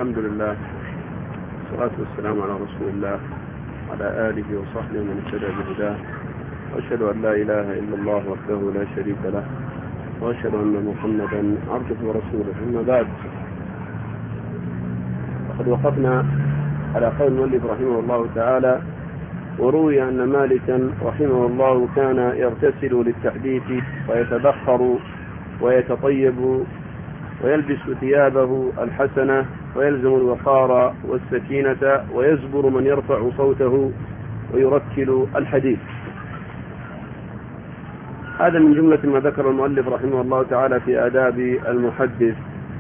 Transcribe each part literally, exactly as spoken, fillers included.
الحمد لله والصلاة والسلام على رسول الله وعلى آله وصحبه من اهتدى بهداه، وأشهد أن لا إله إلا الله وحده لا شريك له، وأشهد أن محمدا عبده ورسوله. أما بعد، وقد وقفنا على قول المؤلف رحمه الله تعالى: وروي أن مالكا رحمه الله كان يغتسل للتحديث ويتبخر ويتطيب ويلبس ثيابه الحسنة ويلزم الوقار والسكينة ويزبر من يرفع صوته ويركل الحديث. هذا من جملة ما ذكر المؤلف رحمه الله تعالى في آداب المحدث.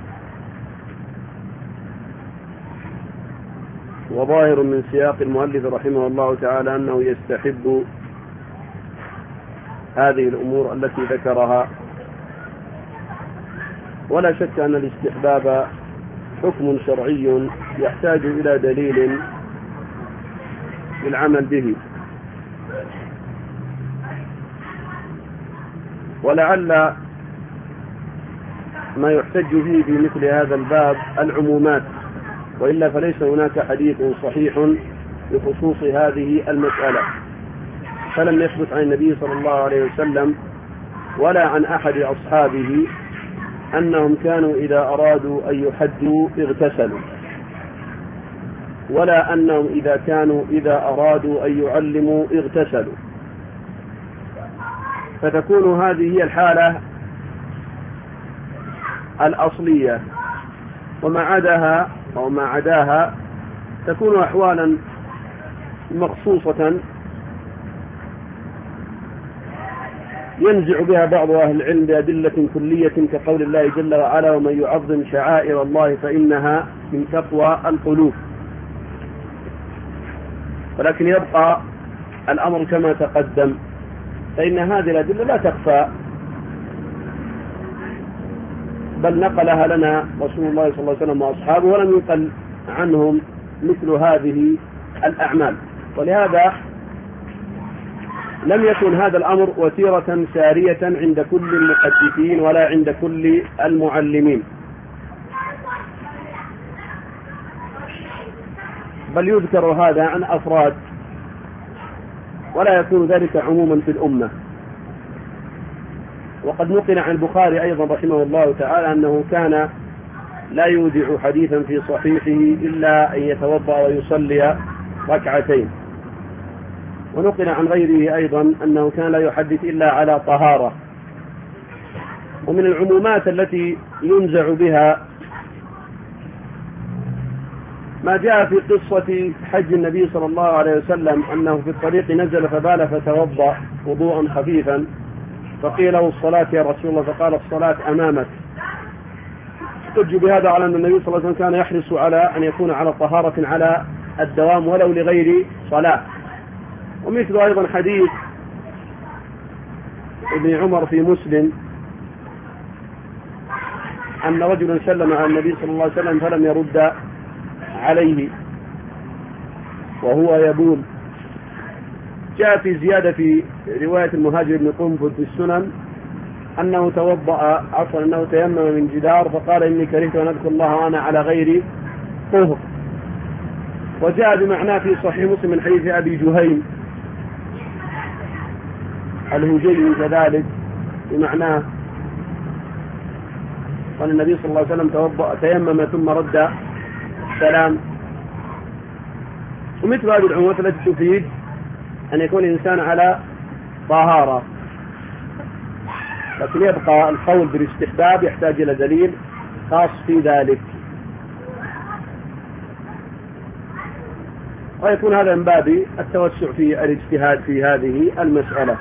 وظاهر من سياق المؤلف رحمه الله تعالى أنه يستحب هذه الأمور التي ذكرها، ولا شك أن الاستحباب حكم شرعي يحتاج إلى دليل للعمل به، ولعل ما يحتج به في مثل هذا الباب العمومات، وإلا فليس هناك حديث صحيح بخصوص هذه المسألة، فلم يثبت عن النبي صلى الله عليه وسلم ولا عن أحد أصحابه أنهم كانوا إذا أرادوا أن يحدوا اغتسلوا، ولا أنهم إذا كانوا إذا أرادوا أن يعلموا اغتسلوا، فتكون هذه هي الحالة الأصلية، وما عداها أو ما عداها تكون أحوالا مخصوصة ينزع بها بعض أهل العلم بأدلة كلية كقول الله جل وعلا: ومن يعظم شعائر الله فإنها من تقوى القلوب. ولكن يبقى الأمر كما تقدم، فإن هذه الأدلة لا تخفى، بل نقلها لنا رسول الله صلى الله عليه وسلم وأصحابه، ولم ينقل عنهم مثل هذه الأعمال. ولهذا لم يكن هذا الأمر وتيرة سارية عند كل المحدثين ولا عند كل المعلمين، بل يذكر هذا عن أفراد، ولا يكون ذلك عموما في الأمة. وقد نقل عن البخاري أيضا رحمه الله تعالى أنه كان لا يودع حديثا في صحيحه إلا أن يتوضأ ويصلي ركعتين. ونقل عن غيره أيضا أنه كان لا يحدث إلا على طهارة. ومن العمومات التي ينزع بها ما جاء في قصة حج النبي صلى الله عليه وسلم أنه في الطريق نزل فبال فتوضأ وضوءا خفيفا، فقيل له: الصلاة يا رسول الله؟ فقال: الصلاة أمامك. احتج بهذا على أن النبي صلى الله عليه وسلم كان يحرص على أن يكون على طهارة على الدوام ولو لغير صلاة. ومثل أيضا حديث ابن عمر في مسلم أن رجلا سلم على النبي صلى الله عليه وسلم فلم يرد عليه وهو يبول. جاء في زيادة في رواية المهاجر بن قنفذ في السنن أنه توضأ عفوا أنه تيمم من جدار فقال: إني كرهت أن أذكر الله وأنا على غير طهر. وجاء بمعناه في صحيح مسلم من حديث أبي جهيم الهجيمي كذلك بمعناه، قال النبي صلى الله عليه وسلم: توضأ تيمم ثم رد السلام. ومثل هذه العمومات التي تفيد أن يكون الإنسان على طهارة، لكن يبقى القول بالاستحباب يحتاج إلى دليل خاص في ذلك، ويكون هذا من باب التوسع في الاجتهاد في هذه المسألة.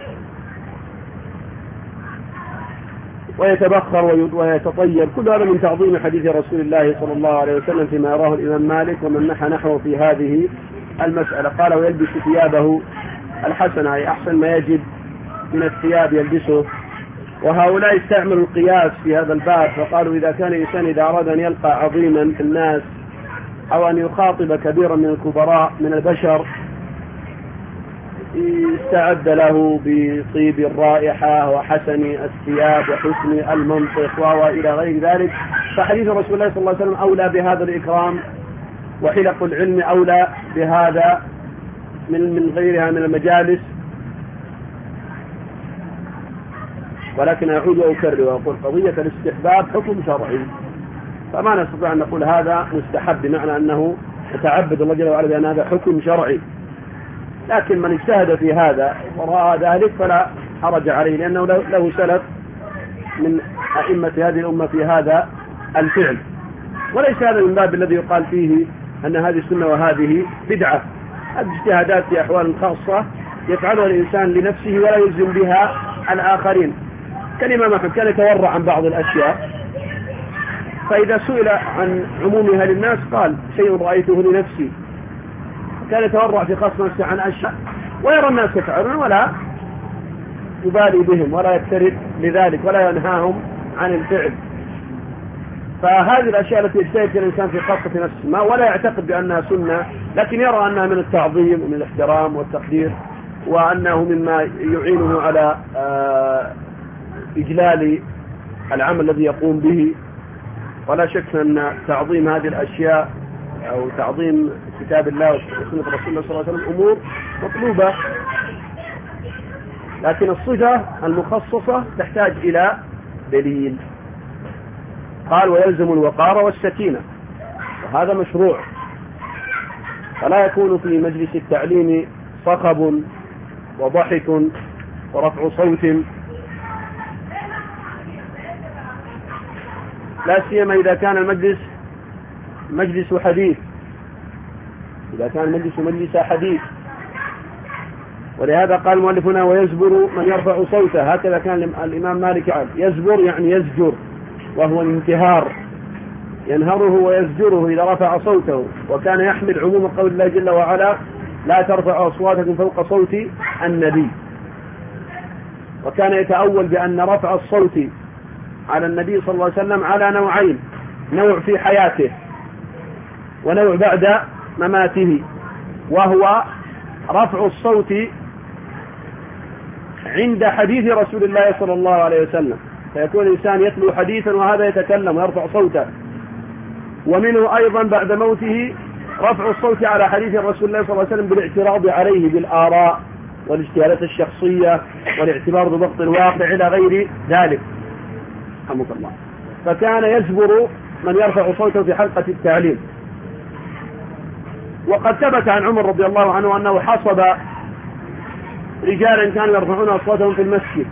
ويتبخر ويتطيب، كل هذا من تعظيم حديث رسول الله صلى الله عليه وسلم فيما يراه الإمام مالك ومن نحى نحوه في هذه المسألة. قال: ويلبس ثيابه الحسنة، أي أحسن ما يجد من الثياب يلبسه. وهؤلاء استعملوا القياس في هذا الباب، فقالوا: إذا كان الإنسان إذا أراد أن يلقى عظيما في الناس أو أن يخاطب كبيرا من الكبراء من البشر يستعد له بطيب الرائحة وحسن الثياب وحسن المنطق وإلى غير ذلك. فحديث رسول الله صلى الله عليه وسلم أولى بهذا الإكرام، وحلق العلم أولى بهذا من من غيرها من المجالس. ولكن أعود وأكرر وأقول قضية الاستحباب حكم شرعي، فما نستطيع أن نقول هذا مستحب بمعنى أنه يتعبد الله جل وعلا بأن هذا حكم شرعي. لكن من اجتهد في هذا ورأى ذلك فلا حرج عليه، لأنه له سلف من أئمة هذه الأمة في هذا الفعل. وليس هذا من باب الذي يقال فيه أن هذه سنة وهذه بدعة. هذه اجتهادات في أحوال خاصة يفعلها الإنسان لنفسه ولا يلزم بها الآخرين. كالإمام أحمد كان يتورع عن بعض الأشياء، فإذا سئل عن عمومها للناس قال شيء رأيته لنفسي. كان يتورع في خاص نفسه عن أشياء ويرى الناس يفعلون ولا يبالي بهم ولا يكترث لذلك ولا ينهاهم عن الفعل. فهذه الأشياء التي يجتهد فيها الإنسان في خاصة نفسه ما ولا يعتقد بأنها سنة، لكن يرى أنها من التعظيم ومن الاحترام والتقدير، وأنه مما يعينه على إجلال العمل الذي يقوم به. ولا شك أن تعظيم هذه الأشياء أو تعظيم كتاب الله وسنة رسول الله صلى الله عليه وسلم أمور مطلوبة، لكن الصفة المخصصة تحتاج إلى دليل. قال ويلزم الوقار والسكينة، وهذا مشروع، فلا يكون في مجلس التعليم صخب وضحك ورفع صوت، لا سيما إذا كان المجلس مجلس حديث، إذا كان المجلس مجلس حديث. ولهذا قال مؤلفنا ويزبر من يرفع صوته، هكذا كان الإمام مالك قال يزبر يعني يزجر، وهو الانتهار، ينهره ويزجره إذا رفع صوته. وكان يحمل عموم قول الله جل وعلا لا ترفع أصواتكم فوق صوت النبي. وكان يتأول بأن رفع الصوت على النبي صلى الله عليه وسلم على نوعين، نوع في حياته ونوع بعد مماته، وهو رفع الصوت عند حديث رسول الله صلى الله عليه وسلم، فيكون الإنسان يتلو حديثا وهذا يتكلم ويرفع صوته. ومنه أيضا بعد موته رفع الصوت على حديث رسول الله صلى الله عليه وسلم بالاعتراض عليه بالآراء والاجتهادات الشخصية والاعتبار بضبط الواقع إلى غير ذلك. رحمك الله. فكان يزبر من يرفع صوته في حلقة التعليم. وقد ثبت عن عمر رضي الله عنه أنه حصب رجالا كانوا يرفعون أصواتهم في المسجد،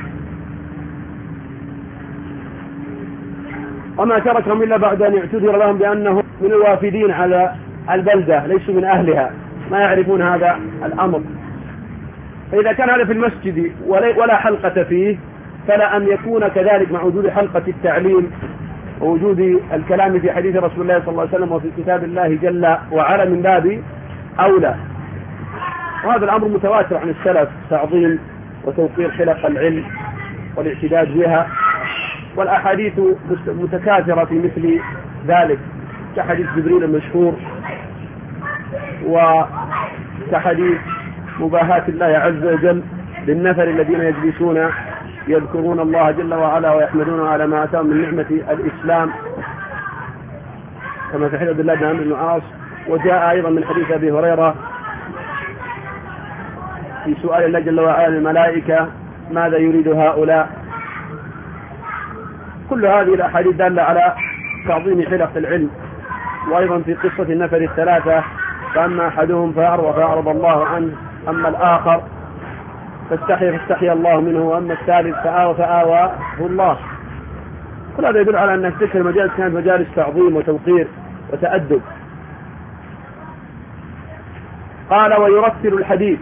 وما تركهم إلا بعد أن اعتذر لهم بأنهم من الوافدين على البلدة ليسوا من أهلها، ما يعرفون هذا الأمر. فإذا كان هذا في المسجد ولا حلقة فيه، فلا أن يكون كذلك مع وجود حلقة التعليم ووجود الكلام في حديث رسول الله صلى الله عليه وسلم وفي كتاب الله جل وعلا من باب أولى. وهذا الأمر متواتر عن السلف، تعظيم وتوقير حلق العلم والاعتداد بها، والأحاديث متكاثرة في مثل ذلك، كحديث جبريل المشهور وكحديث مباهاة الله عز وجل للنفر الذين يجلسون يذكرون الله جل وعلا ويحمدون على ما أتاهم من نعمة الإسلام، كما في حديث عبد الله بن عمرو بن العاص. وجاء أيضا من حديث أبي هريرة في سؤال الله جل وعلا للملائكة ماذا يريد هؤلاء. كل هذه الأحاديث دالة على تعظيم حلق العلم. وأيضا في قصة النفر الثلاثة، فأما أحدهم فأعرض فأعرض الله عنه، أما الآخر فاستحي فاستحي الله منه، وأما الثالث فآوى فآواه الله. كل هذا يدل على أن تلك المجالس كانت مجالس تعظيم وتوقير وتأدب. قال ويرتل الحديث.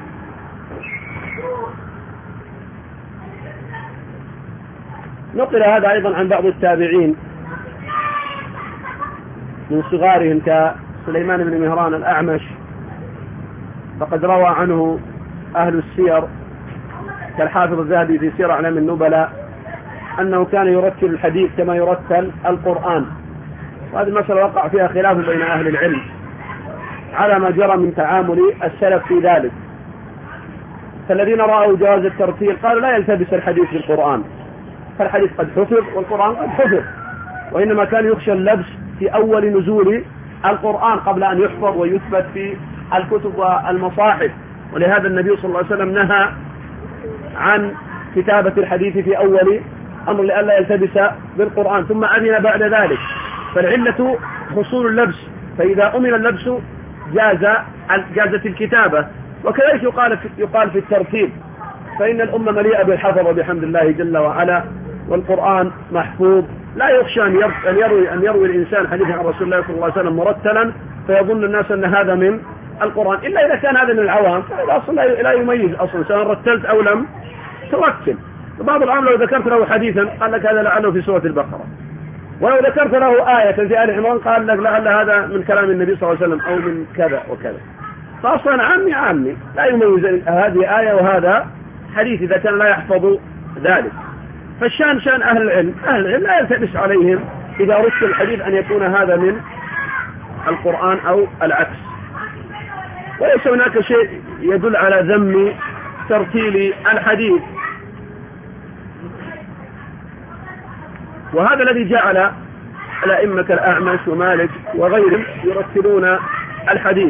نقل هذا أيضا عن بعض التابعين من صغارهم كسليمان بن مهران الأعمش، فقد روى عنه أهل السير كالحافظ الذهبي في سير أعلام النبلاء أنه كان يرتل الحديث كما يرتل القرآن. وهذه المسألة وقع فيها خلاف بين أهل العلم على ما جرى من تعامل السلف في ذلك. فالذين رأوا جواز الترتيل قالوا لا يلتبس الحديث بالقرآن، فالحديث قد حفظ والقرآن قد حفظ، وإنما كان يخشى اللبس في أول نزول القرآن قبل أن يحفظ ويثبت في الكتب والمصاحف. ولهذا النبي صلى الله عليه وسلم نهى عن كتابة الحديث في أول أمر لئلا يلتبس بالقرآن، ثم أذن بعد ذلك. فالعلة حصول اللبس، فإذا أمن اللبس جاز جازت الكتابة. وكذلك يقال يقال في الترتيب، فإن الأمة مليئة بالحفظ بحمد الله جل وعلا، والقرآن محفوظ. لا يخشى أن يروي أن يروي الإنسان حديث عن رسول الله صلى الله عليه وسلم مرتلا فيظن الناس أن هذا من القرآن، إلا إذا كان هذا من العوام، فإذا أصلا لا يميز أصلا سواء رتلت أو لم ترتل. بعض العام لو ذكرت له حديثا قال لك هذا لعله في سورة البقرة، ولو ذكرت له آية في آل عمران قال لك لعل هذا من كلام النبي صلى الله عليه وسلم أو من كذا وكذا. فأصلا عامي عامي لا يميز هذه آية وهذا حديث إذا كان لا يحفظ ذلك. فالشان شان أهل العلم، أهل العلم لا يلتبس عليهم إذا رد الحديث أن يكون هذا من القرآن أو العكس. وليس هناك شيء يدل على ذم ترتيل الحديث، وهذا الذي جعل الأئمة كالأعمش ومالك وغيرهم يرتلون الحديث.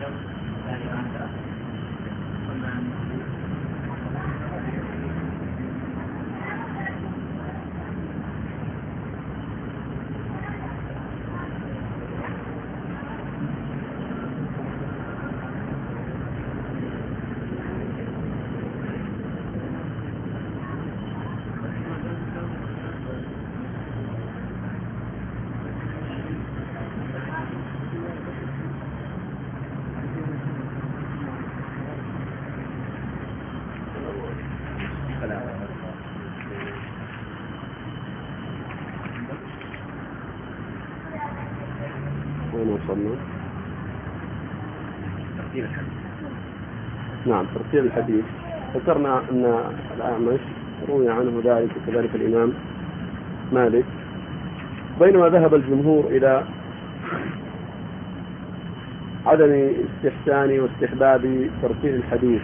نعم، ترتيب الحديث. ذكرنا أن الأعمش روي عنه ذلك وكذلك الإمام مالك، بينما ذهب الجمهور إلى عدم استحسان واستحباب ترتيب الحديث.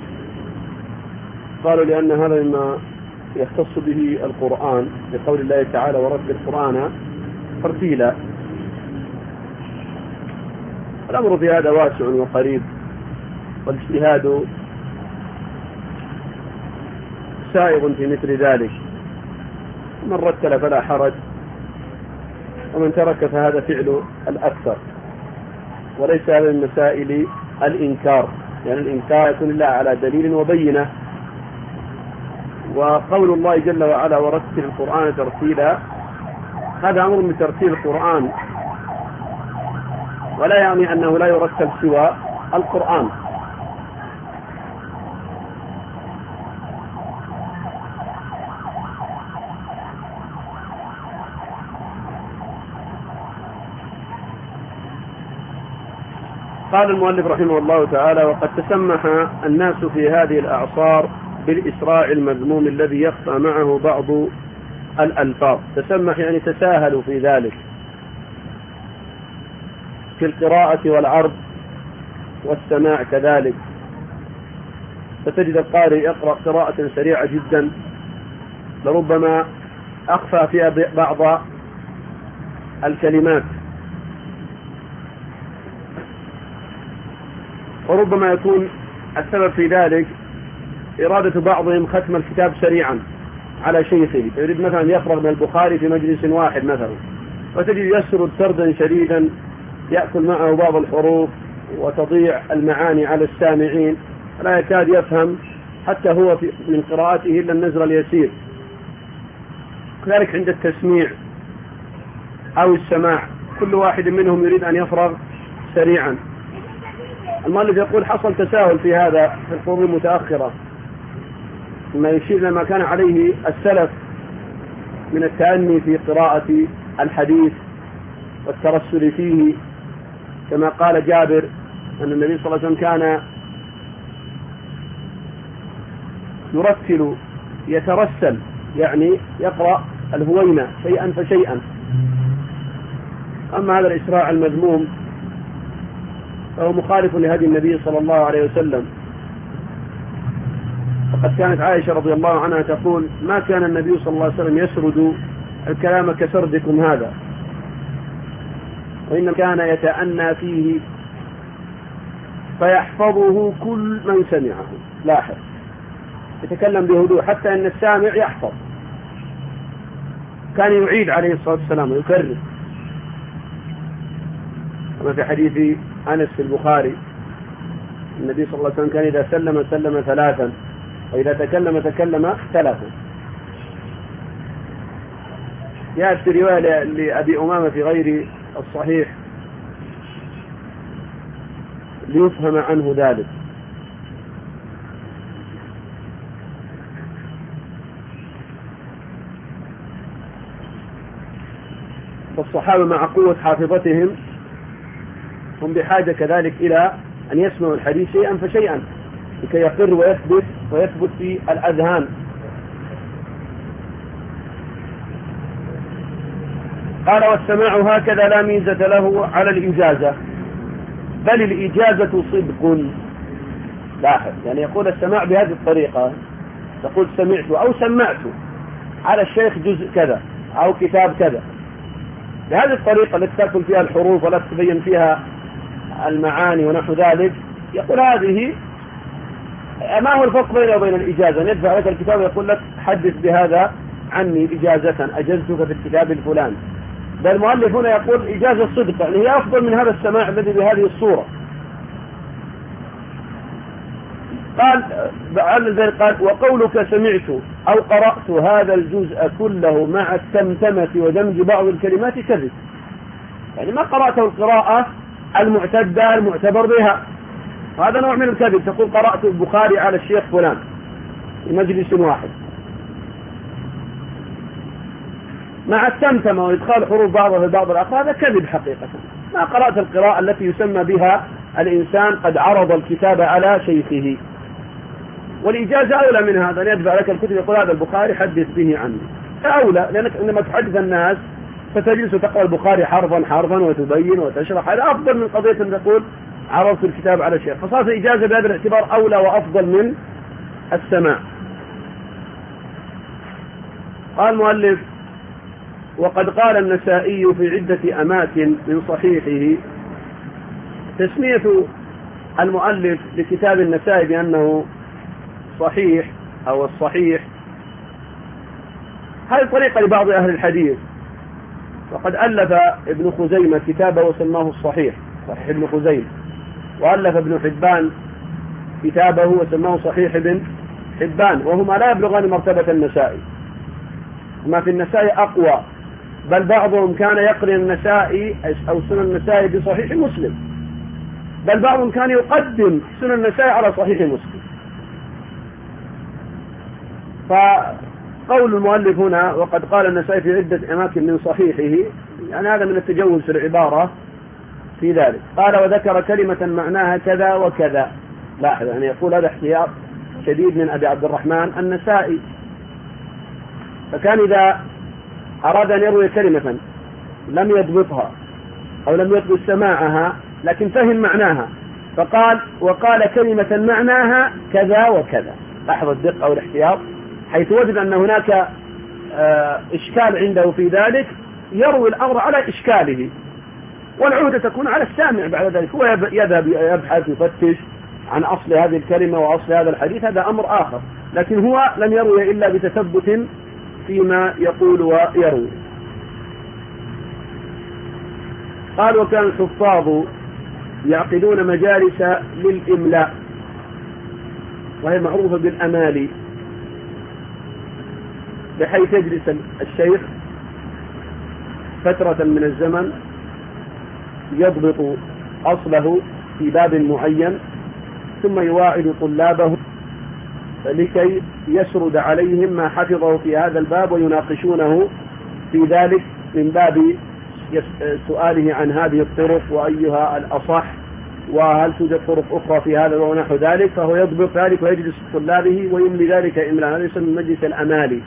قالوا لأن هذا مما يختص به القرآن بقول الله تعالى ورتل القرآن ترتيلا. الأمر في هذا واسع وقريب، والاجتهاد سائغ في مثل ذلك، من رتل فلا حرج، ومن ترك فهذا فعل الأكثر، وليس هذا من مسائل الإنكار، يعني الإنكار يكون الله على دليل وبينة. وقول الله جل وعلا ورتل القرآن ترتيلا، هذا أمر من ترتيل القرآن، ولا يعني أنه لا يرتل سوى القرآن. قال المؤلف رحمه الله تعالى: وقد تسمح الناس في هذه الأعصار بالإسراع المذموم الذي يخفى معه بعض الألفاظ. تسمح يعني تساهلوا في ذلك، في القراءة والعرض والسماع كذلك، فتجد القارئ يقرأ قراءة سريعة جدا، لربما أخفى فيها بعض الكلمات، وربما يكون السبب في ذلك إرادة بعضهم ختم الكتاب سريعا على شيخه، فيريد مثلا يفرغ من البخاري في مجلس واحد مثلا، وتجد يسرد سردا شديدا يأكل معه بعض الحروف وتضيع المعاني على السامعين، لا يكاد يفهم حتى هو في من قراءته إلا النزر اليسير. كذلك عند التسميع أو السماع، كل واحد منهم يريد أن يفرغ سريعا. المؤلف يقول: حصل تساهل في هذا في القرون المتأخرة، ما يشير لما كان عليه السلف من التأني في قراءة الحديث والترسل فيه، كما قال جابر أن النبي صلى الله عليه وسلم كان يرتل يترسل، يعني يقرأ الهوينة شيئا فشيئا. أما هذا الإسراع المذموم فهو مخالف لهدي النبي صلى الله عليه وسلم، فقد كانت عائشة رضي الله عنها تقول: ما كان النبي صلى الله عليه وسلم يسرد الكلام كسردكم هذا، وإنما كان يتأنى فيه فيحفظه كل من سمعه. لاحظ، يتكلم بهدوء حتى أن السامع يحفظ. كان يعيد عليه الصلاة والسلام ويكرر، كما في حديث أنس في البخاري: النبي صلى الله عليه وسلم كان إذا سلم سلم ثلاثا، وإذا تكلم تكلم ثلاثا. جاءت في رواية لأبي أمامة في غير الصحيح ليفهم عنه ذلك. والصحابة مع قوة حافظتهم هم بحاجة كذلك إلى أن يسمعوا الحديث شيئا فشيئا لكي يقر ويثبت ويثبت في الأذهان. قال: والسماع هكذا لا ميزة له على الإجازة، بل الإجازة صدق. لاحظ، يعني يقول السماع بهذه الطريقة، تقول سمعت أو سمعت على الشيخ جزء كذا أو كتاب كذا، بهذه الطريقة التي تأكل فيها الحروف ولا تبين فيها المعاني ونحو ذلك، يقول هذه ما هو الفرق بينه وبين الإجازة؟ ندفع لك الكتاب يقول لك حدث بهذا عني إجازة، أجزتك في الكتاب الفلاني. بل المؤلف هنا يقول إجازة صدق، يعني هي أفضل من هذا السماع الذي بهذه الصورة. قال بعد قال وقولك سمعت أو قرأت هذا الجزء كله مع التمتمة ودمج بعض الكلمات كذب، يعني ما قرأته القراءة المعتدة المعتبر بها، وهذا نوع من الكذب. تقول قرأت البخاري على الشيخ فلان في مجلس واحد مع التمتمة وإدخال حروف بعضها في بعض الآخر، هذا كذب حقيقة. ما قرأت القراءة التي يسمى بها الإنسان قد عرض الكتاب على شيخه. والإجازة أولى من هذا، أن يدفع لك الكتب يقول هذا البخاري حدث به عني، أولى، لأنك عندما تحدث الناس فتجلس تقرأ البخاري حرفا حرفا وتبين وتشرح، هذا أفضل من قضية أن تقول عرضت الكتاب على الشيخ. فصارت الإجازة بهذا الاعتبار أولى وأفضل من السماع. قال المؤلف وقد قال النسائي في عدة أماكن من صحيحه، تسمية المؤلف لكتاب النسائي بأنه صحيح أو الصحيح هذه طريقة لبعض أهل الحديث، وقد ألف ابن خزيمة كتابه وسماه الصحيح، صحيح ابن خزيمة، وألف ابن حبان كتابه وسماه صحيح ابن حبان، وهما لا يبلغان مرتبة النسائي، ما في النسائي أقوى، بل بعضهم كان يقرن النسائي أو سنن النسائي بصحيح مسلم، بل بعضهم كان يقدم سنن النسائي على صحيح مسلم. فقول المؤلف هنا وقد قال النسائي في عدة أماكن من صحيحه، يعني هذا من التجوز في العبارة في ذلك. قال وذكر كلمة معناها كذا وكذا، لاحظ يعني يقول هذا احتياط شديد من أبي عبد الرحمن النسائي، فكان إذا أراد أن يروي كلمة لم يضبطها أو لم يضبط سماعها لكن فهم معناها، فقال وقال كلمة معناها كذا وكذا، لاحظ الدقة أو الاحتياط، حيث وجد أن هناك إشكال عنده في ذلك يروي الأمر على إشكاله، والعودة تكون على السامع بعد ذلك، هو يذهب يبحث يفتش عن أصل هذه الكلمة وأصل هذا الحديث، هذا أمر آخر، لكن هو لم يروي إلا بتثبت فيما يقول ويروي. قال وكان الحفاظ يعقدون مجالس للإملاء، وهي معروفة بالأمالي، بحيث يجلس الشيخ فترة من الزمن يضبط أصله في باب معين، ثم يواعد طلابه لكي يسرد عليهم ما حفظه في هذا الباب ويناقشونه في ذلك من باب سؤاله عن هذه الطرق وأيها الأصح وهل توجد طرق أخرى في هذا ونحو ذلك، فهو يضبط ذلك ويجلس طلابه ويملي ذلك إملاء، هذا يسمى مجلس الأمالي.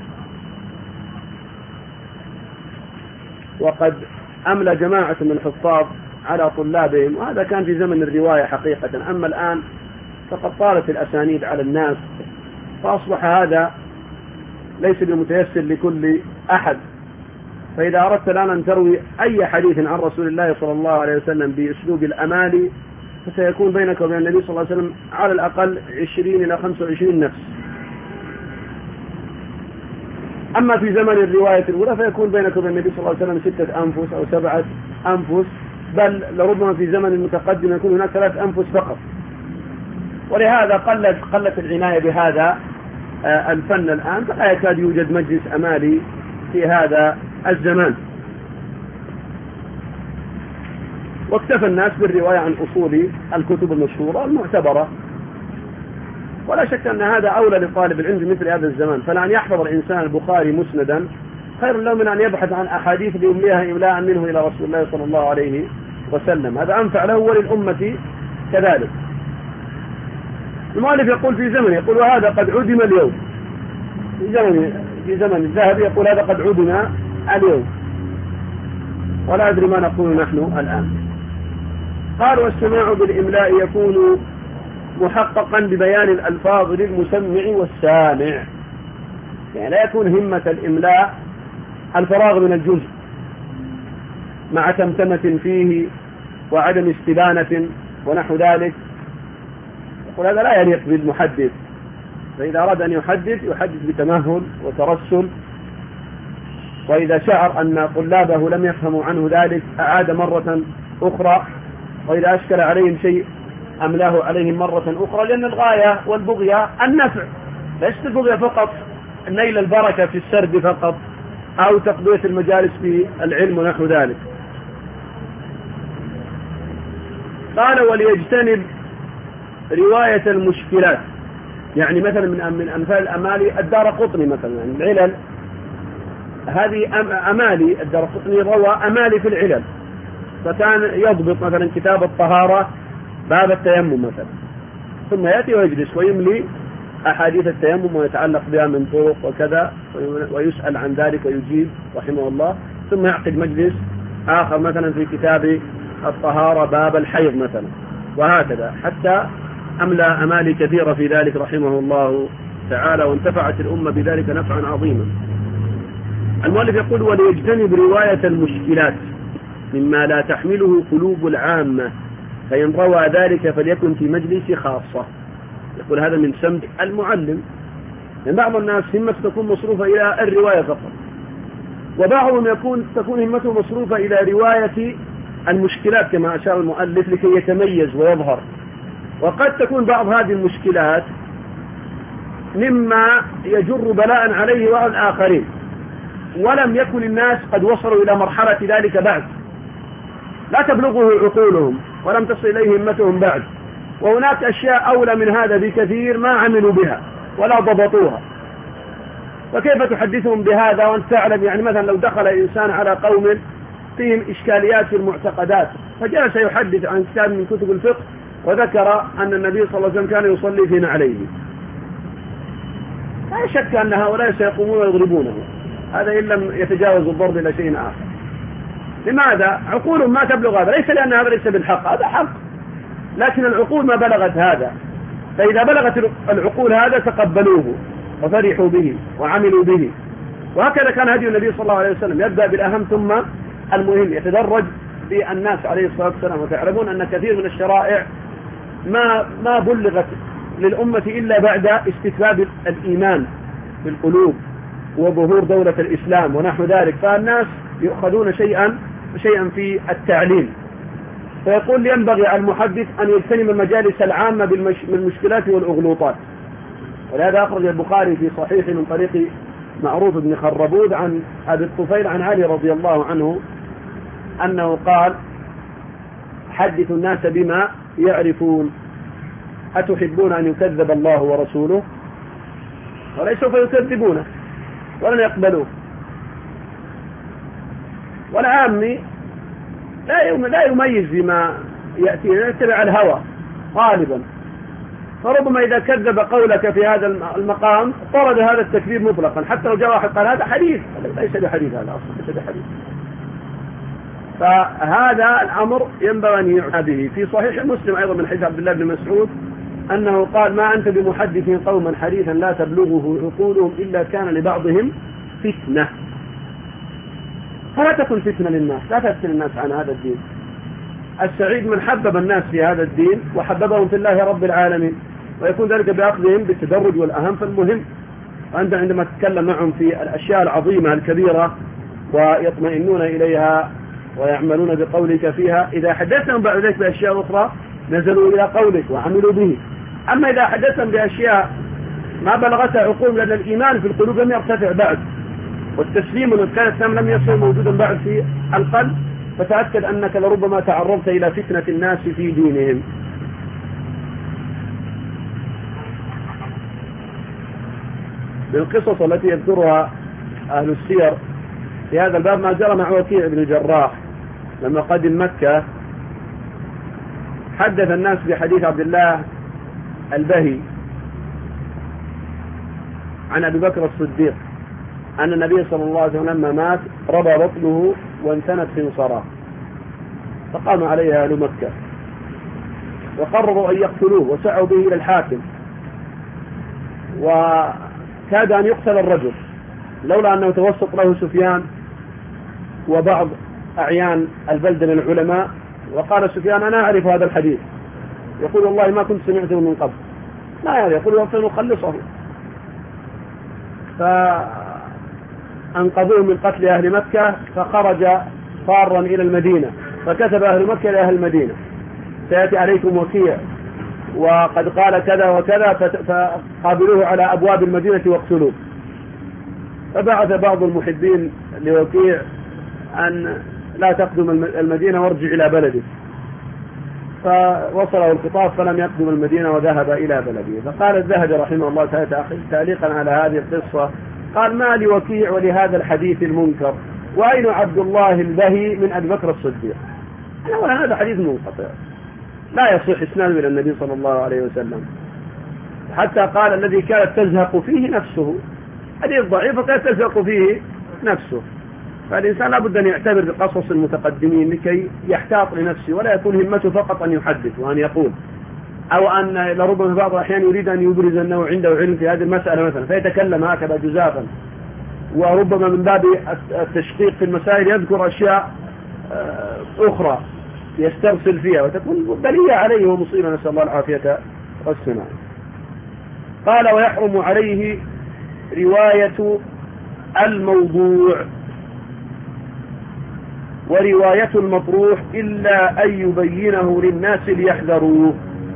وقد أملى جماعة من الحفاظ على طلابهم، وهذا كان في زمن الرواية حقيقة. أما الآن فقد طالت الأسانيد على الناس، فأصبح هذا ليس بمتيسر لكل أحد. فإذا أردت الآن أن تروي أي حديث عن رسول الله صلى الله عليه وسلم بأسلوب الأمالي فسيكون بينك وبين النبي صلى الله عليه وسلم على الأقل عشرين إلى خمسة وعشرين نفس. أما في زمن الرواية الأولى فيكون بينك وبين النبي صلى الله عليه وسلم ستة أنفس أو سبعة أنفس، بل لربما في زمن المتقدم يكون هناك ثلاث أنفس فقط. ولهذا قلت قلت العناية بهذا الفن الآن، فلا يكاد يوجد مجلس أمالي في هذا الزمان، واكتفى الناس بالرواية عن أصول الكتب المشهورة المعتبرة. ولا شك أن هذا أولى لطالب العلم مثل هذا الزمان، فلأن يحفظ الإنسان البخاري مسندا خير له من أن يبحث عن أحاديث ليمليها إملاء منه إلى رسول الله صلى الله عليه وسلم، هذا أنفع له وللأمة كذلك. المؤلف يقول في زمن يقول وهذا قد عدم اليوم، في زمن في زمن الذهب يقول هذا قد عدم اليوم، ولا أدري ما نقول نحن الآن. قال والسماع بالإملاء يكون محققا ببيان الألفاظ للمسمع والسامع، يعني لا يكون همة الإملاء الفراغ من الجزء مع تمتمة فيه وعدم استبانة ونحو ذلك، يقول هذا لا يليق بالمحدث. فإذا أراد أن يحدث يحدث بتمهل وترسل، وإذا شعر أن طلابه لم يفهموا عنه ذلك أعاد مرة أخرى، وإذا أشكل عليهم شيء أملاه عليهم مرة أخرى، لأن الغاية والبغية النفع، ليست البغية فقط نيل البركة في السرد فقط أو تقضية المجالس في العلم ونحو ذلك. قال وليجتنب رواية المشكلات، يعني مثلا من من أمثال الأمالي الدارقطني مثلا، يعني العلل هذه أمالي، الدارقطني روى أمالي في العلل، فكان يضبط مثلا كتاب الطهارة باب التيمم مثلا، ثم يأتي ويجلس ويملي أحاديث التيمم ويتعلق بها من طرق وكذا، ويسأل عن ذلك ويجيب رحمه الله، ثم يعقد مجلس آخر مثلا في كتاب الطهارة باب الحيض مثلا، وهكذا حتى أملى أمالي كثيرة في ذلك رحمه الله تعالى، وانتفعت الأمة بذلك نفعا عظيما. المؤلف يقول وليجتنب رواية المشكلات مما لا تحمله قلوب العامة، فإن روى ذلك فليكن في مجلس خاصة. يقول هذا من سمت المعلم، يعني بعض الناس همة تكون مصروفة إلى الرواية فقط، وبعضهم يكون تكون همته مصروفة إلى رواية المشكلات كما أشار المؤلف لكي يتميز ويظهر. وقد تكون بعض هذه المشكلات مما يجر بلاء عليه وعلى الآخرين، ولم يكن الناس قد وصلوا إلى مرحلة ذلك بعد، لا تبلغه عقولهم ولم تصل إليه همتهم بعد، وهناك أشياء أولى من هذا بكثير ما عملوا بها ولا ضبطوها، فكيف تحدثهم بهذا وأنت تعلم؟ يعني مثلا لو دخل إنسان على قوم فيهم إشكاليات في المعتقدات، فجلس يحدث عن كتاب من كتب الفقه وذكر أن النبي صلى الله عليه وسلم كان يصلي في نعليه، لا شك أن هؤلاء سيقومون ويضربونه، هذا إن لم يتجاوز الضرب إلى شيء آخر. لماذا؟ عقولهم ما تبلغ هذا، ليس لأن هذا ليس بالحق، هذا حق، لكن العقول ما بلغت هذا، فإذا بلغت العقول هذا تقبلوه وفرحوا به وعملوا به. وهكذا كان هدي النبي صلى الله عليه وسلم، يبدأ بالأهم ثم المهم، يتدرج بالناس عليه الصلاة والسلام. وتعلمون أن كثير من الشرائع ما ما بلغت للأمة إلا بعد استتباب الإيمان في القلوب وظهور دولة الإسلام ونحو ذلك، فالناس يأخذون شيئا شيئا في التعليم. فيقول ينبغي على المحدث أن يجتنب المجالس العامة بالمشكلات والأغلوطات. ولهذا أخرج البخاري في صحيح من طريق معروف بن خربوذ عن أبي الطفيل عن علي رضي الله عنه أنه قال حدث الناس بما يعرفون، أتحبون أن يكذب الله ورسوله؟ وليس سوف يكذبونه ولن يقبلوه. والعامي لا يميز بما يأتي، يتبع الهوى غالبا، فربما إذا كذب قولك في هذا المقام طرد هذا التكذيب مطلقا، حتى لو جاء واحد قال هذا حديث، ليس بحديث، هذا أصلا ليس بحديث. فهذا الأمر ينبغي أن يعنى به. في صحيح مسلم أيضا من حديث عبد الله بن مسعود أنه قال ما أنت بمحدث قوما حديثا لا تبلغه عقولهم إلا كان لبعضهم فتنة. فلا تكن فتنة للناس، لا تفتن الناس عن هذا الدين. السعيد من حبب الناس في هذا الدين وحببهم في الله رب العالمين، ويكون ذلك بأخذهم بالتدرج والأهم فالمهم. وأنت عندما تتكلم معهم في الأشياء العظيمة الكبيرة ويطمئنون إليها ويعملون بقولك فيها، إذا حدثهم بعد ذلك بأشياء أخرى نزلوا إلى قولك وعملوا به. أما إذا حدثهم بأشياء ما بلغتها عقول، لأن الإيمان في القلوب لم يرتفع بعد، والتسليم والإسلام التام لم يصل موجودا بعد في القلب، فتأكد أنك لربما تعرضت إلى فتنة الناس في دينهم. بالقصص التي يذكرها أهل السير في هذا الباب ما جرى مع وكيع بن الجراح لما قدم مكة، حدث الناس بحديث عبد الله البهي عن أبي بكر الصديق أن النبي صلى الله عليه وسلم لما مات ربى بطنه وانتنت خنصره، فقام عليها أهل مكة وقرروا أن يقتلوه وسعوا به إلى الحاكم، وكاد أن يقتل الرجل لولا أنه توسط له سفيان وبعض أعيان البلدة من العلماء وقال سفيان أنا أعرف هذا الحديث، يقول والله ما كنت سمعته من قبل، لا يعني يقول فنخلصه. فأنقذوه من قتل أهل مكة، فخرج فارا إلى المدينة، فكتب أهل مكة لأهل المدينة سيأتي عليكم وكيع وقد قال كذا وكذا فقابلوه على أبواب المدينة واقتلوه. فبعث بعض المحبين لوكيع أن لا تقدم المدينة وارجع إلى بلدك، فوصله الخطاب فلم يقدم المدينة وذهب إلى بلده. فقال الذهبي رحمه الله تعالى تعليقا على هذه القصة قال ما لوكيع ولهذا الحديث المنكر، وأين عبد الله البهي من أبي بكر الصديق؟ أولا هذا حديث منقطع لا يصح إسناده إلى النبي صلى الله عليه وسلم، حتى قال الذي كانت تزهق فيه نفسه، حديث ضعيف وكانت تزهق فيه نفسه. فالإنسان لابد أن يعتبر بقصص المتقدمين لكي يحتاط لنفسه، ولا يكون همته فقط أن يحدث وأن يقول، أو أن لربما بعض الأحيان يريد أن يبرز أنه عنده علم في هذه المسألة مثلا فيتكلم هكذا جزافا، وربما من باب التشقيق في المسائل يذكر أشياء أخرى يسترسل فيها وتكون بلية عليه ومصيبة، نسأل الله العافية والسلامة. قال ويحرم عليه رواية الموضوع ورواية المطروح إلا أن يبينه للناس ليحذروه.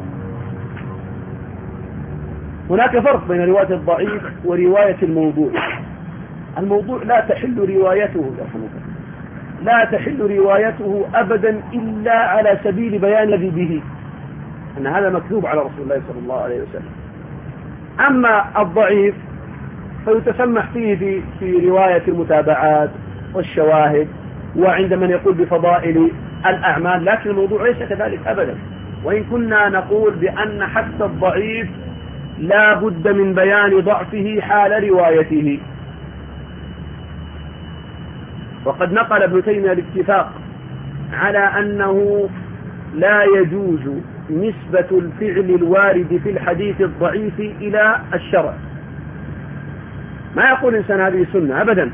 هناك فرق بين رواية الضعيف ورواية الموضوع. الموضوع لا تحل روايته لا تحل روايته أبدا إلا على سبيل بيان الذي به، أن هذا مكذوب على رسول الله صلى الله عليه وسلم. أما الضعيف فيتسمح فيه في, في رواية المتابعات والشواهد وعند من يقول بفضائل الأعمال، لكن الموضوع ليس كذلك أبدا. وإن كنا نقول بأن حتى الضعيف لا بد من بيان ضعفه حال روايته. وقد نقل ابن تيمية الاتفاق على أنه لا يجوز نسبة الفعل الوارد في الحديث الضعيف إلى الشرع. ما يقول إنسان هذه سنة أبدا.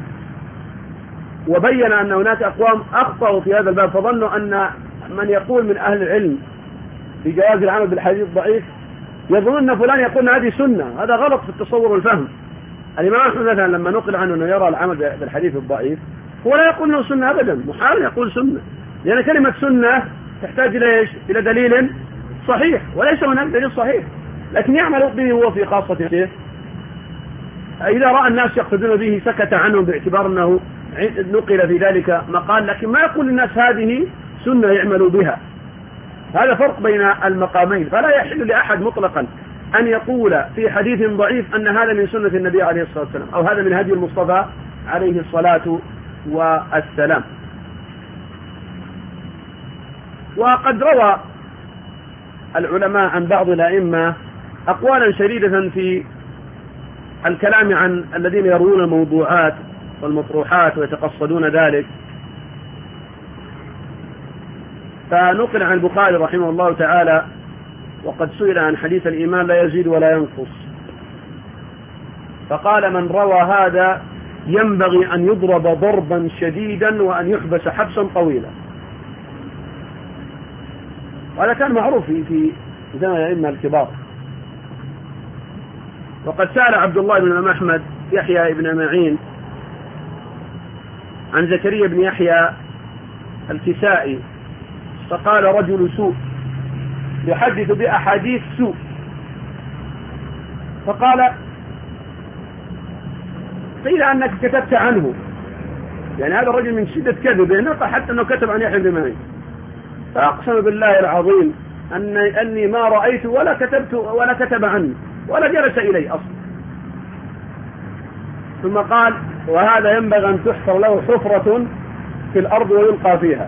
وبين أن هناك أقوام أخطأوا في هذا الباب، فظنوا أن من يقول من أهل العلم بجواز العمل بالحديث الضعيف يظنون أن فلان يقول هذه سنة. هذا غلط في التصور والفهم. الإمام أحمد مثلا لما نقل عنه أنه يرى العمل بالحديث الضعيف هو لا يقول أنه سنة أبدا، محاول يقول سنة، لأن كلمة سنة تحتاج إلى إيش؟ إلى دليل صحيح، وليس هناك دليل صحيح، لكن يعمل به هو في خاصة. إذا رأى الناس يقصدون به سكت عنهم باعتبار أنه نقل في ذلك مقال، لكن ما يقول للناس هذه سنة يعملوا بها. هذا فرق بين المقامين. فلا يحل لأحد مطلقا أن يقول في حديث ضعيف أن هذا من سنة النبي عليه الصلاة والسلام أو هذا من هدي المصطفى عليه الصلاة والسلام. وقد روى العلماء عن بعض الأئمة أقوالا شديدة في الكلام عن الذين يروون الموضوعات والمطروحات ويتقصدون ذلك. فنقل عن البخاري رحمه الله تعالى وقد سئل عن حديث الإيمان لا يزيد ولا ينقص، فقال من روى هذا ينبغي أن يضرب ضربا شديدا وأن يحبس حبسا طويلا. وهذا كان معروف في زمن الأئمة الكبار. وقد سأل عبد الله بن الإمام أحمد يحيى بن معين عن زكريا بن يحيى الكسائي، فقال رجل سوء يحدث بأحاديث سوء، فقال قيل أنك كتبت عنه، يعني هذا الرجل من شدة كذبه نقل حتى أنه كتب عن يحيى بن معين. فأقسم بالله العظيم أن أني ما رأيت ولا كتبت ولا كتب عني ولا جلس إلي أصلا. ثم قال وهذا ينبغي أن تحفر له حفرة في الأرض ويلقى فيها.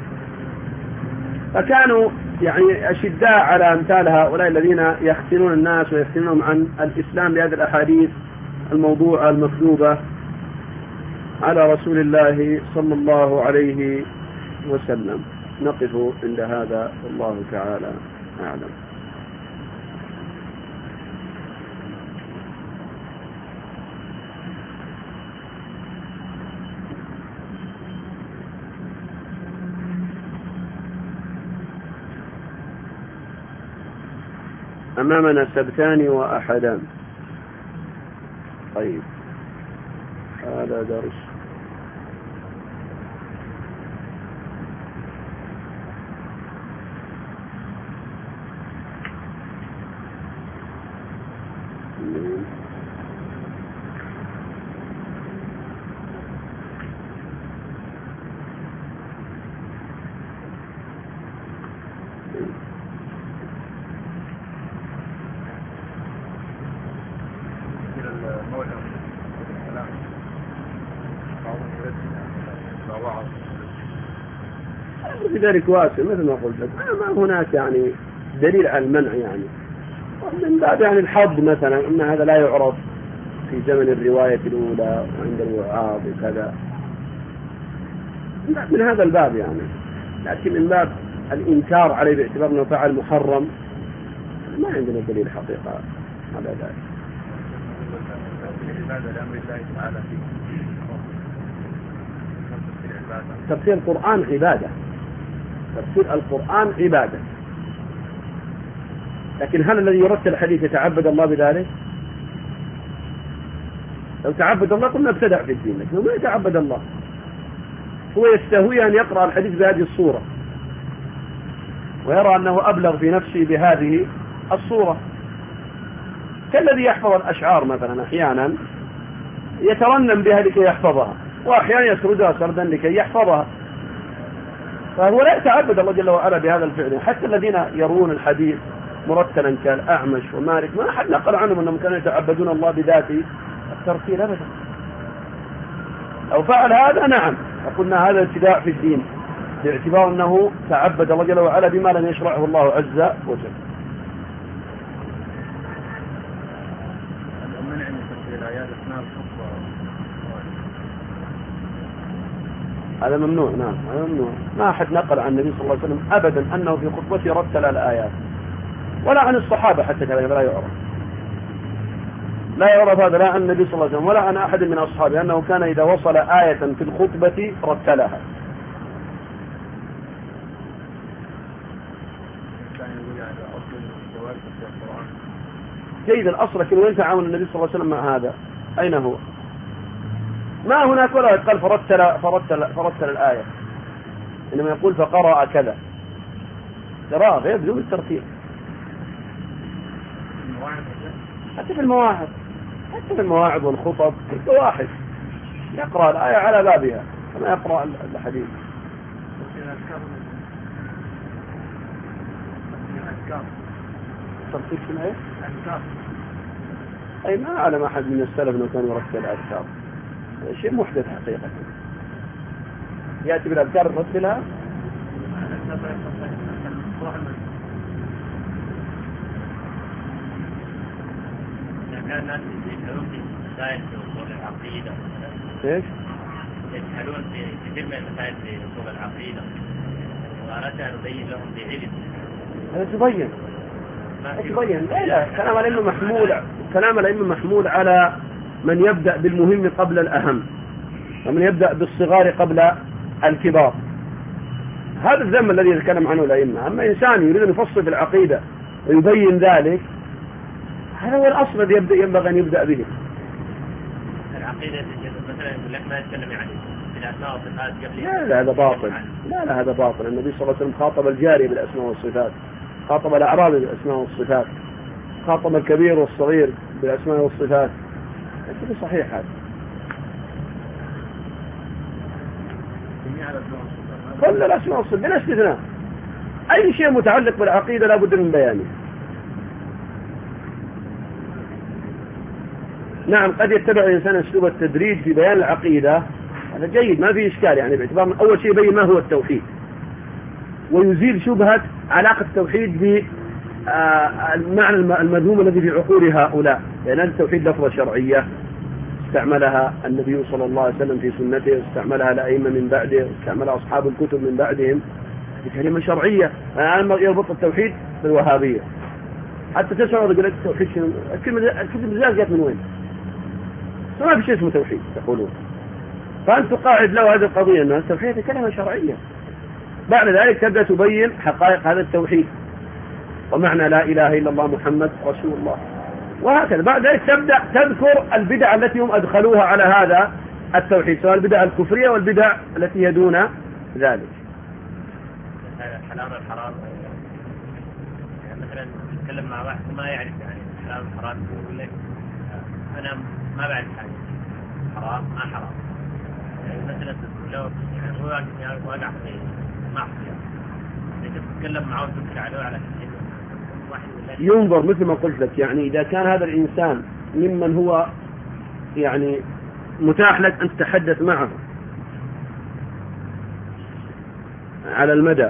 فكانوا يعني أشداء على أمثال هؤلاء الذين يختنون الناس ويختنونهم عن الإسلام بهذه الأحاديث الموضوعة المكذوبة على رسول الله صلى الله عليه وسلم. نقف عند هذا والله تعالى أعلم. أمامنا سبتان وأحدان. طيب هذا درس. لذلك واسع مثل ما قلت لك، ما هناك يعني دليل على المنع، يعني من باب يعني الحظ مثلا أن هذا لا يعرف في زمن الرواية الأولى وعند الوعاظ وكذا، من هذا الباب يعني. لكن من باب الإنكار عليه باعتبار أنه فعل محرم ما عندنا دليل حقيقة على ذلك. تفسير القرآن عبادة، تفسير القرآن عبادة، لكن هل الذي يرتل الحديث يتعبد الله بذلك؟ لو تعبد الله قلنا ابتدع في الدين، لكنه ما يتعبد الله، هو يستهوي أن يقرأ الحديث بهذه الصورة ويرى أنه أبلغ في نفسه بهذه الصورة، كالذي يحفظ الأشعار مثلا أحيانا يترنم بها لكي يحفظها، وأحيانا يسردها سردا لكي يحفظها، فهو لا يتعبد الله جل وعلا بهذا الفعل. حتى الذين يروون الحديث مرتلا كالأعمش ومالك ما أحد نقل عنهم أنهم كانوا يتعبدون الله بذات الترتيل أبدا. لو فعل هذا نعم فقلنا هذا ابتداع في الدين باعتبار أنه تعبد الله جل وعلا بما لم يشرعه الله عز وجل. هذا ممنوع، نعم هذا ممنوع. ما أحد نقل عن النبي صلى الله عليه وسلم أبدا أنه في خطبته رتل الآيات، ولا عن الصحابة حتى كذا لا يعرف، لا يعرف هذا لا عن النبي صلى الله عليه وسلم ولا عن أحد من أصحابه أنه كان إذا وصل آية في الخطبة رتلها. جيد الأصل، لكن وين تعاون النبي صلى الله عليه وسلم مع هذا؟ أين هو؟ ما هناك ولا قال فرتل فرتل فرتل الآية، إنما يقول فقرأ كذا، قراءة غير بدون الترتيب. حتى في المواعظ، حتى في المواعظ والخطب كل واحد يقرأ الآية على بابها كما يقرأ الحديث. ترتيب شنو ايه؟ أي ما أعلم أحد من السلف أنه كان يرتل الأذكار، شيء محدث حقيقة. يأتي بالأذكار يرتلها. كان الناس يسألون في مسائل في أصول العقيدة. إيش؟ يسألون في كثير من المسائل في أصول العقيدة، وأردت أن أبين لهم بعلم. هذا تبين. تبين. لا لا كلام العلم محمول، كلام العلم محمول على من يبدأ بالمهم قبل الأهم، ومن يبدأ بالصغار قبل الكبار. هذا الذم الذي يتكلم عنه الأئمة. أما إنسان يريد أن يفصل في العقيدة ويبين ذلك، هذا هو الأصل الذي يبدأ ينبغي أن يبدأ به. العقيدة مثلا يقول لك ما يتكلم يعني بالأسماء والصفات قبل. لا لا هذا باطل. لا لا هذا باطل. النبي صلى الله عليه وسلم خاطب الجارية بالأسماء والصفات، خاطب الأعرابي بالأسماء والصفات، خاطب الكبير والصغير بالأسماء والصفات. هذا صحيح هذا. كل الأسماء والصفات بلا استثناء. أي شيء متعلق بالعقيدة لا بد من بيانه. نعم قد يتبع الإنسان أسلوب التدريج في بيان العقيدة، هذا جيد ما فيه إشكال، يعني باعتبار من أول شيء يبين ما هو التوحيد ويزيل شبهة علاقة التوحيد بالمعنى المذموم الذي في عقول هؤلاء، لأن التوحيد لفظة شرعية استعملها النبي صلى الله عليه وسلم في سنته، استعملها الأئمة من بعده، استعملها أصحاب الكتب من بعدهم، بكلمة شرعية. أنا يربط التوحيد بالوهابية، حتى تسمع يقول لك التوحيد شنو؟ الكلمة جاءت من وين؟ ما في شيء اسمه توحيد تقولون. فأنت قاعد له هذه القضية أن التوحيد كلمة شرعية، بعد ذلك تبدأ تبين حقائق هذا التوحيد. ومعنى لا إله إلا الله محمد رسول الله، وهكذا. بعد ذلك تبدأ تذكر البدع التي هم أدخلوها على هذا التوحيد، سواء البدع الكفرية والبدع التي هي دون ذلك. الحلال والحرام، يعني مثلا تتكلم مع واحد ما يعرف يعني الحلال والحرام، يقول لك أنا ما بعرف حاجة حرام ما حرام، يعني مثلا لو يعني هو يعني واقع في معصية، إذا تتكلم معه وتبكي عليه على شيء ينظر مثل ما قلت لك. يعني إذا كان هذا الإنسان ممن هو يعني متاح لك أن تتحدث معه على المدى،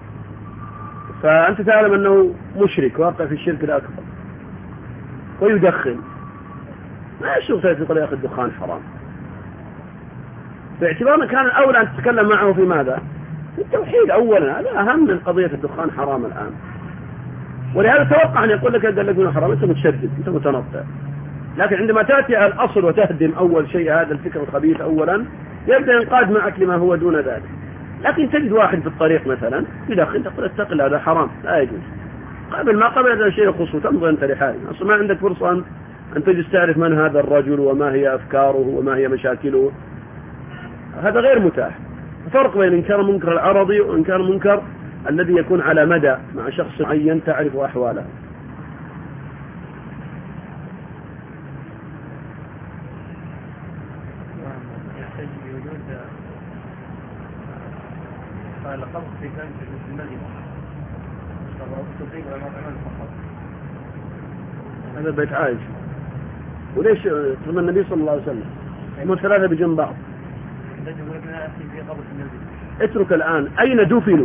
فأنت تعلم أنه مشرك واقع في الشرك الأكبر ويدخن، ما يشوف تقول يا أخي الدخان حرام، باعتبارنا كان الأولى أن تتكلم معه في ماذا؟ في التوحيد أولا، هذا أهم من قضية الدخان حرام الآن. ولهذا توقع أن يقول لك قال لك إنه حرام، أنت متشدد، أنت متنطع. لكن عندما تأتي على الأصل وتهدم أول شيء هذا الفكر الخبيث أولا، يبدأ ينقاد معك لما هو دون ذلك. لكن تجد واحد في الطريق مثلا يدخن، تقول اتق الله هذا حرام لا يجوز، قبل ما قبل هذا الشيء يخصه تمضي أنت لحالك، أصلا ما عندك فرصة أن تجلس تعرف من هذا الرجل وما هي أفكاره وما هي مشاكله، هذا غير متاح. فرق بين إنكار منكر العرضي وإنكار منكر الذي يكون على مدى مع شخص معين تعرف أحواله. هذا بيت عائشة، وليش ثم النبي صلى الله عليه وسلم هم ثلاثة بجنب بعض. اترك الآن أين دفنوا؟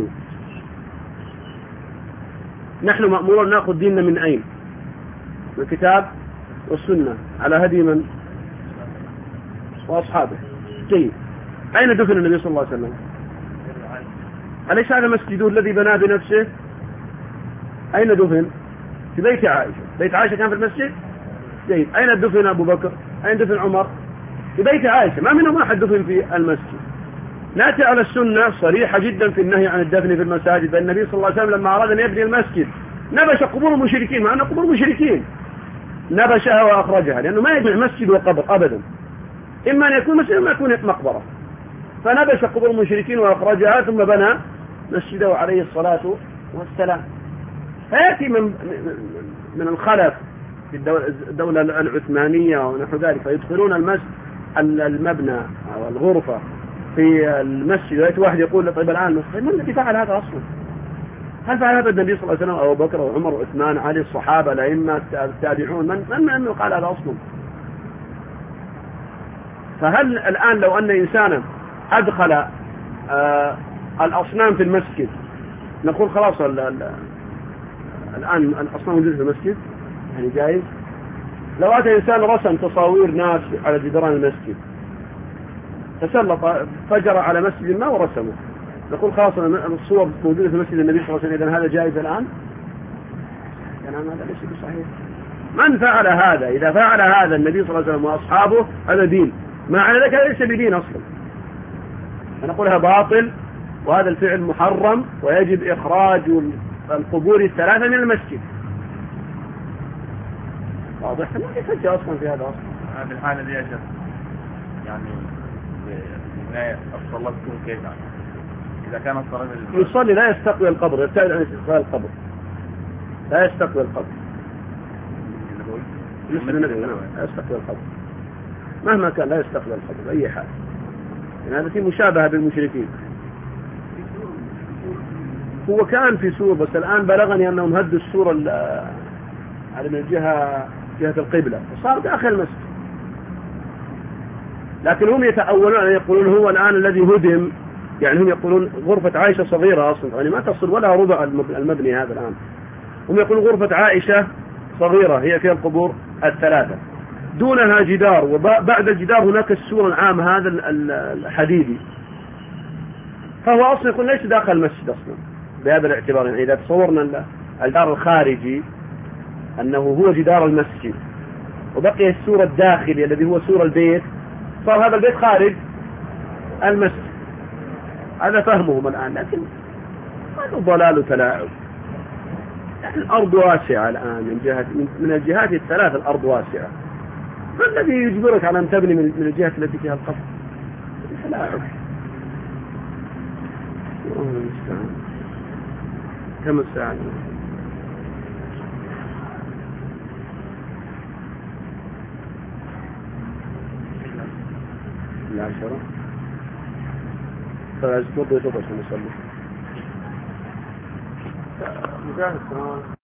نحن مأمورون نأخذ ديننا من أين؟ من الكتاب والسنة على هدي من وأصحابه. جيد، أين دفن النبي صلى الله عليه وسلم؟ أليس هذا مسجده الذي بناه بنفسه؟ أين دفن؟ في بيت عائشة. بيت عائشة كان في المسجد؟ جيد، أين دفن أبو بكر؟ أين دفن عمر؟ في بيت عائشة، ما منهم أحد دفن في المسجد. نأتي على السنة صريحة جدا في النهي عن الدفن في المساجد، فالنبي صلى الله عليه وسلم لما أراد أن يبني المسجد نبش قبور المشركين، مع أن قبور المشركين نبشها وأخرجها، لأنه ما يجمع مسجد وقبر أبدا، إما أن يكون مسجد إما يكون مقبرة، فنبش قبور المشركين وأخرجها ثم بنى مسجده عليه الصلاة والسلام. فيأتي من من الخلف في الدولة العثمانية ونحو ذلك فيدخلون المسجد المبنى أو الغرفة في المسجد، ويأتي واحد يقول طيب الآن من الذي فعل هذا أصلا؟ هل فعل هذا النبي صلى الله عليه وسلم أو بكر وعمر وعثمان علي الصحابة الأئمة التابعون؟ من من من قال هذا أصلا؟ فهل الآن لو أن إنسانا أدخل آه الأصنام في المسجد نقول خلاص ال ال الآن الأصنام موجودة في المسجد يعني جائز؟ لو أتى إنسان رسم تصاوير ناس على جدران المسجد، تسلط فجر على مسجد ما ورسمه، نقول خلاص الصور موجودة في مسجد النبي صلى الله عليه وسلم، إذن هذا جائز الآن؟ كلام هذا ليس بصحيح. من فعل هذا إذا فعل هذا النبي صلى الله عليه وسلم وأصحابه هذا دين، مع ذلك هذا ليس بدين أصلا، فنقولها باطل، وهذا الفعل محرم ويجب إخراج القبور الثلاثة من المسجد. واضح؟ ما في حجة أصلا في هذا أصلا. هذه الحالة دي أجل يعني النهاية الصلاة تكون كيف؟ إذا كان الصلاة يصلي لا يستقبل القبر، يبتعد عن استقبال القبر، لا يستقبل القبر، لا يستقبل القبر مهما كان، لا يستقبل القبر بأي حال، يعني هذا في مشابهة بالمشركين. هو كان في سور، بس الآن بلغني أنهم هدوا السور على من الجهة جهة القبلة وصار داخل المسجد، لكن هم يتأولون أن يقولون هو الآن الذي هدم، يعني هم يقولون غرفة عائشة صغيرة أصلا، يعني ما تصل ولا ربع المبني هذا الآن، هم يقولون غرفة عائشة صغيرة هي فيها القبور الثلاثة، دونها جدار، وبعد الجدار هناك السور العام هذا الحديدي، فهو أصلا يقول ليس داخل المسجد أصلا بهذا الاعتبار. يعني إذا تصورنا الجدار الخارجي أنه هو جدار المسجد وبقي السور الداخلي الذي هو سور البيت، صار هذا البيت خارج المسجد. هذا فهمهم الآن، لكن هذا ضلال وتلاعب، الأرض واسعة الآن من جهة من الجهات الثلاث الأرض واسعة، ما الذي يجبرك على أن تبني من الجهة التي فيها القبر؟ لا أعرف. الله المستعان. كم الساعة؟ العشرة. فلازم تفضل تفضل عشان نصلي. مجاهد